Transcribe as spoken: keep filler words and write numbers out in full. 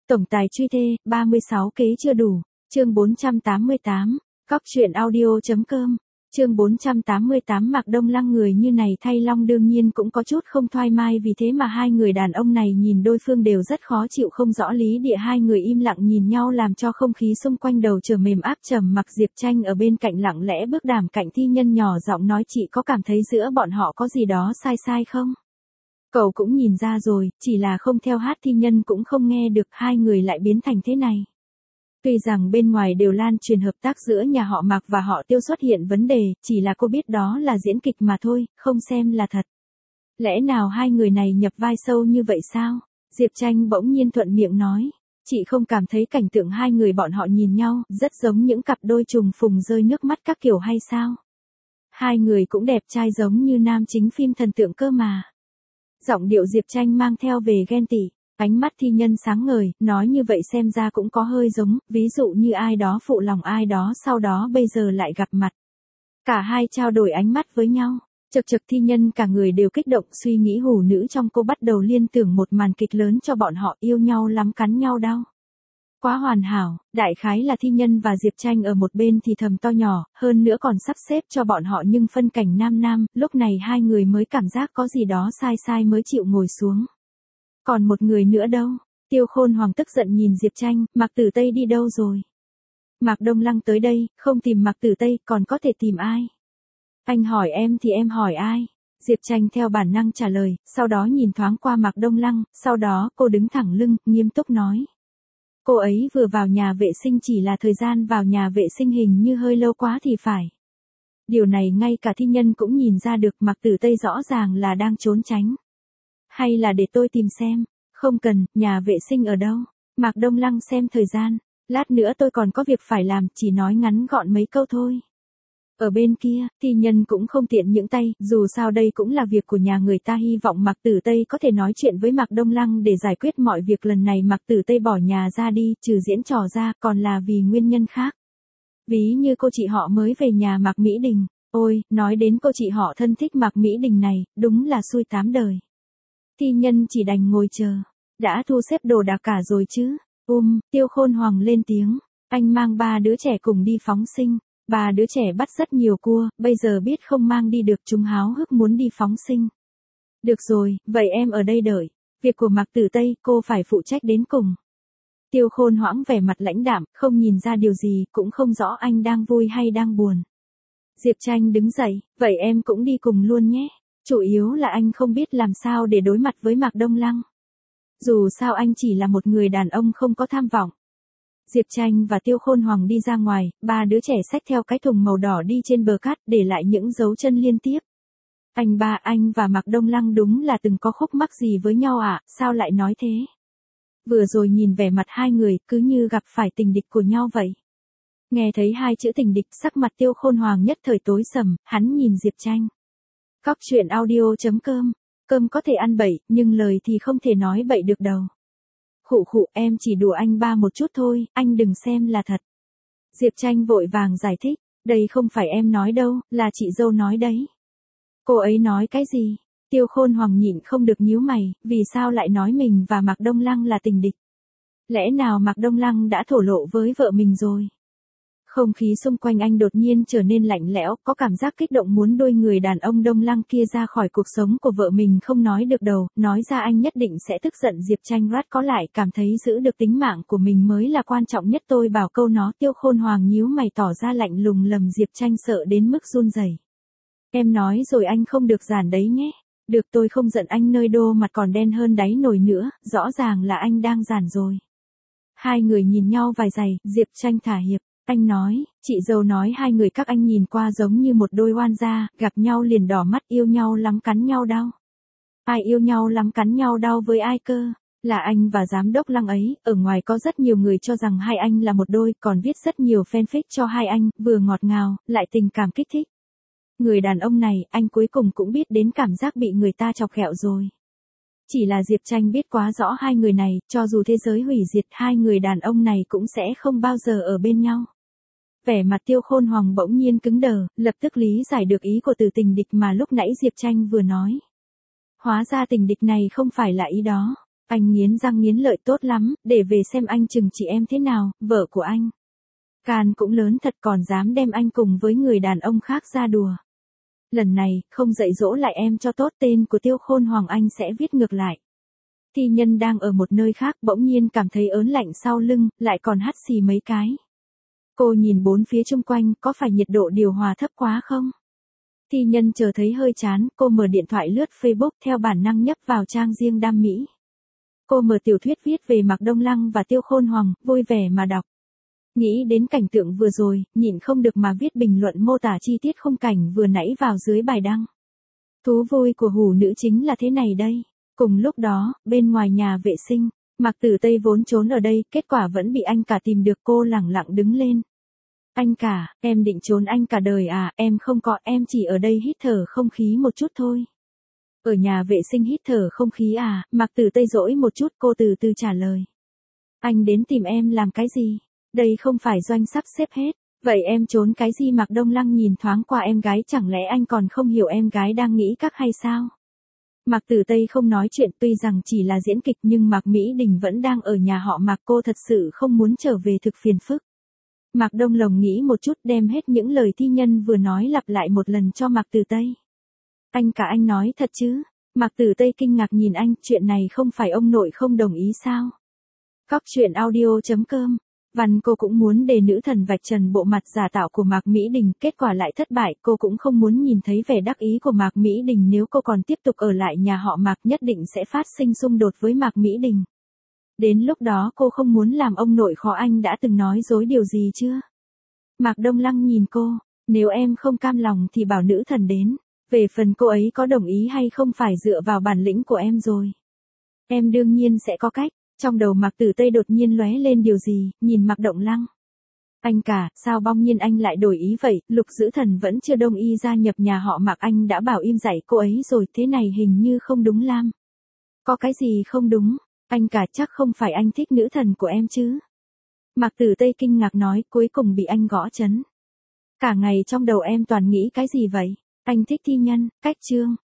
Tổng tài truy thê, ba mươi sáu kế chưa đủ. Chương bốn trăm tám mươi tám. Cóc truyện audio chấm com. Chương bốn trăm tám mươi tám. Mạc Đông Lăng người như này thay long đương nhiên cũng có chút không thoải mái, vì thế mà hai người đàn ông này nhìn đối phương đều rất khó chịu, không rõ lý địa. Hai người im lặng nhìn nhau làm cho không khí xung quanh đầu trở mềm áp trầm mặc. Diệp Tranh ở bên cạnh lặng lẽ bước đàm cạnh Thi Nhân, nhỏ giọng nói: chị có cảm thấy giữa bọn họ có gì đó sai sai không? Cậu cũng nhìn ra rồi, chỉ là không theo hát. Thi Nhân cũng không nghe được hai người lại biến thành thế này. Tuy rằng bên ngoài đều lan truyền hợp tác giữa nhà họ Mạc và họ Tiêu xuất hiện vấn đề, chỉ là cô biết đó là diễn kịch mà thôi, không xem là thật. Lẽ nào hai người này nhập vai sâu như vậy sao? Diệp Tranh bỗng nhiên thuận miệng nói. Chị không cảm thấy cảnh tượng hai người bọn họ nhìn nhau, rất giống những cặp đôi trùng phùng rơi nước mắt các kiểu hay sao? Hai người cũng đẹp trai giống như nam chính phim thần tượng cơ mà. Giọng điệu Diệp Tranh mang theo về ghen tị. Ánh mắt Thi Nhân sáng ngời, nói như vậy xem ra cũng có hơi giống, ví dụ như ai đó phụ lòng ai đó sau đó bây giờ lại gặp mặt. Cả hai trao đổi ánh mắt với nhau, chật chật. Thi Nhân cả người đều kích động, suy nghĩ hủ nữ trong cô bắt đầu liên tưởng một màn kịch lớn cho bọn họ yêu nhau lắm cắn nhau đau. Quá hoàn hảo, đại khái là Thi Nhân và Diệp Tranh ở một bên thì thầm to nhỏ, hơn nữa còn sắp xếp cho bọn họ nhưng phân cảnh nam nam, lúc này hai người mới cảm giác có gì đó sai sai mới chịu ngồi xuống. Còn một người nữa đâu? Tiêu Khôn Hoàng tức giận nhìn Diệp Tranh, Mạc Tử Tây đi đâu rồi? Mạc Đông Lăng tới đây, không tìm Mạc Tử Tây, còn có thể tìm ai? Anh hỏi em thì em hỏi ai? Diệp Tranh theo bản năng trả lời, sau đó nhìn thoáng qua Mạc Đông Lăng, sau đó cô đứng thẳng lưng, nghiêm túc nói. Cô ấy vừa vào nhà vệ sinh, chỉ là thời gian vào nhà vệ sinh hình như hơi lâu quá thì phải. Điều này ngay cả Thi Nhân cũng nhìn ra được, Mạc Tử Tây rõ ràng là đang trốn tránh. Hay là để tôi tìm xem? Không cần, nhà vệ sinh ở đâu? Mạc Đông Lăng xem thời gian. Lát nữa tôi còn có việc phải làm, chỉ nói ngắn gọn mấy câu thôi. Ở bên kia, Thi Nhân cũng không tiện những tay, dù sao đây cũng là việc của nhà người ta, hy vọng Mạc Tử Tây có thể nói chuyện với Mạc Đông Lăng để giải quyết mọi việc. Lần này Mạc Tử Tây bỏ nhà ra đi, trừ diễn trò ra, còn là vì nguyên nhân khác. Ví như cô chị họ mới về nhà Mạc Mỹ Đình. Ôi, nói đến cô chị họ thân thích Mạc Mỹ Đình này, đúng là xui tám đời. Thi Nhân chỉ đành ngồi chờ. Đã thu xếp đồ đạc cả rồi chứ? Um, Tiêu Khôn Hoàng lên tiếng. Anh mang ba đứa trẻ cùng đi phóng sinh. Ba đứa trẻ bắt rất nhiều cua, bây giờ biết không mang đi được, chúng háo hức muốn đi phóng sinh. Được rồi, vậy em ở đây đợi. Việc của Mạc Tử Tây, cô phải phụ trách đến cùng. Tiêu Khôn Hoãng vẻ mặt lãnh đạm, không nhìn ra điều gì, cũng không rõ anh đang vui hay đang buồn. Diệp Tranh đứng dậy, vậy em cũng đi cùng luôn nhé. Chủ yếu là anh không biết làm sao để đối mặt với Mạc Đông Lăng. Dù sao anh chỉ là một người đàn ông không có tham vọng. Diệp Tranh và Tiêu Khôn Hoàng đi ra ngoài, ba đứa trẻ xách theo cái thùng màu đỏ đi trên bờ cát, để lại những dấu chân liên tiếp. Anh ba, anh và Mạc Đông Lăng đúng là từng có khúc mắc gì với nhau à, sao lại nói thế? Vừa rồi nhìn vẻ mặt hai người, cứ như gặp phải tình địch của nhau vậy. Nghe thấy hai chữ tình địch, sắc mặt Tiêu Khôn Hoàng nhất thời tối sầm, hắn nhìn Diệp Tranh. Cóc truyện audio chấm com. Cơm có thể ăn bậy, nhưng lời thì không thể nói bậy được đâu. Khụ khụ, em chỉ đùa anh ba một chút thôi, anh đừng xem là thật. Diệp Tranh vội vàng giải thích, đây không phải em nói đâu, là chị dâu nói đấy. Cô ấy nói cái gì? Tiêu Khôn Hoàng nhịn không được nhíu mày, vì sao lại nói mình và Mạc Đông Lăng là tình địch? Lẽ nào Mạc Đông Lăng đã thổ lộ với vợ mình rồi? Không khí xung quanh anh đột nhiên trở nên lạnh lẽo, có cảm giác kích động muốn đuổi người đàn ông Đông Lăng kia ra khỏi cuộc sống của vợ mình. Không nói được đầu, nói ra anh nhất định sẽ tức giận. Diệp Tranh rát có lại, cảm thấy giữ được tính mạng của mình mới là quan trọng nhất. Tôi bảo câu nó. Tiêu Khôn Hoàng nhíu mày tỏ ra lạnh lùng lầm. Diệp Tranh sợ đến mức run rẩy. Em nói rồi, anh không được giản đấy nhé. Được, tôi không giận anh. Nơi đô mặt còn đen hơn đáy nồi nữa, rõ ràng là anh đang giản rồi. Hai người nhìn nhau vài giây, Diệp Tranh thả hiệp. Anh nói, chị dâu nói hai người các anh nhìn qua giống như một đôi oan gia, gặp nhau liền đỏ mắt, yêu nhau lắm cắn nhau đau. Ai yêu nhau lắm cắn nhau đau với ai cơ? Là anh và giám đốc Lăng ấy. Ở ngoài có rất nhiều người cho rằng hai anh là một đôi, còn viết rất nhiều fanfic cho hai anh, vừa ngọt ngào, lại tình cảm kích thích. Người đàn ông này, anh cuối cùng cũng biết đến cảm giác bị người ta chọc ghẹo rồi. Chỉ là Diệp Tranh biết quá rõ hai người này, cho dù thế giới hủy diệt, hai người đàn ông này cũng sẽ không bao giờ ở bên nhau. Vẻ mặt Tiêu Khôn Hoàng bỗng nhiên cứng đờ, lập tức lý giải được ý của từ tình địch mà lúc nãy Diệp Tranh vừa nói. Hóa ra tình địch này không phải là ý đó. Anh nghiến răng nghiến lợi tốt lắm, để về xem anh chừng chị em thế nào, vợ của anh. Can cũng lớn thật còn dám đem anh cùng với người đàn ông khác ra đùa. Lần này, không dạy dỗ lại em cho tốt tên của Tiêu Khôn Hoàng anh sẽ viết ngược lại. Thi Nhân đang ở một nơi khác bỗng nhiên cảm thấy ớn lạnh sau lưng, lại còn hắt xì mấy cái. Cô nhìn bốn phía xung quanh, có phải nhiệt độ điều hòa thấp quá không? Thi Nhân chờ thấy hơi chán, cô mở điện thoại lướt Facebook theo bản năng nhấp vào trang riêng đam mỹ. Cô mở tiểu thuyết viết về Mạc Đông Lăng và Tiêu Khôn Hoàng, vui vẻ mà đọc. Nghĩ đến cảnh tượng vừa rồi, nhịn không được mà viết bình luận mô tả chi tiết khung cảnh vừa nãy vào dưới bài đăng. Thú vui của hủ nữ chính là thế này đây. Cùng lúc đó, bên ngoài nhà vệ sinh, Mạc Tử Tây vốn trốn ở đây, kết quả vẫn bị anh cả tìm được, cô lẳng lặng đứng lên. Anh cả, em định trốn anh cả đời à, em không có, em chỉ ở đây hít thở không khí một chút thôi. Ở nhà vệ sinh hít thở không khí à, Mạc Tử Tây dỗi một chút, cô từ từ trả lời. Anh đến tìm em làm cái gì? Đây không phải doanh sắp xếp hết. Vậy em trốn cái gì? Mạc Đông Lăng nhìn thoáng qua em gái, chẳng lẽ anh còn không hiểu em gái đang nghĩ các hay sao? Mạc Tử Tây không nói chuyện, tuy rằng chỉ là diễn kịch nhưng Mạc Mỹ Đình vẫn đang ở nhà họ Mạc, cô thật sự không muốn trở về thực phiền phức. Mạc Đông Lồng nghĩ một chút đem hết những lời Thi Nhân vừa nói lặp lại một lần cho Mạc Tử Tây. Anh cả anh nói thật chứ? Mạc Tử Tây kinh ngạc nhìn anh, chuyện này không phải ông nội không đồng ý sao? Cóc truyện audio chấm com. Văn cô cũng muốn để nữ thần vạch trần bộ mặt giả tạo của Mạc Mỹ Đình, kết quả lại thất bại, cô cũng không muốn nhìn thấy vẻ đắc ý của Mạc Mỹ Đình, nếu cô còn tiếp tục ở lại nhà họ Mạc nhất định sẽ phát sinh xung đột với Mạc Mỹ Đình. Đến lúc đó cô không muốn làm ông nội khó, anh đã từng nói dối điều gì chưa? Mạc Đông Lăng nhìn cô, nếu em không cam lòng thì bảo nữ thần đến, về phần cô ấy có đồng ý hay không phải dựa vào bản lĩnh của em rồi. Em đương nhiên sẽ có cách. Trong đầu Mạc Tử Tây đột nhiên lóe lên điều gì, nhìn Mạc Đông Lăng. Anh cả, sao bỗng nhiên anh lại đổi ý vậy, Lục Dữ Thần vẫn chưa đồng ý gia nhập nhà họ Mạc, anh đã bảo im dạy cô ấy rồi, thế này hình như không đúng lam. Có cái gì không đúng, anh cả chắc không phải anh thích nữ thần của em chứ. Mạc Tử Tây kinh ngạc nói, cuối cùng bị anh gõ chấn. Cả ngày trong đầu em toàn nghĩ cái gì vậy, anh thích Thi Nhân, Cách Trương,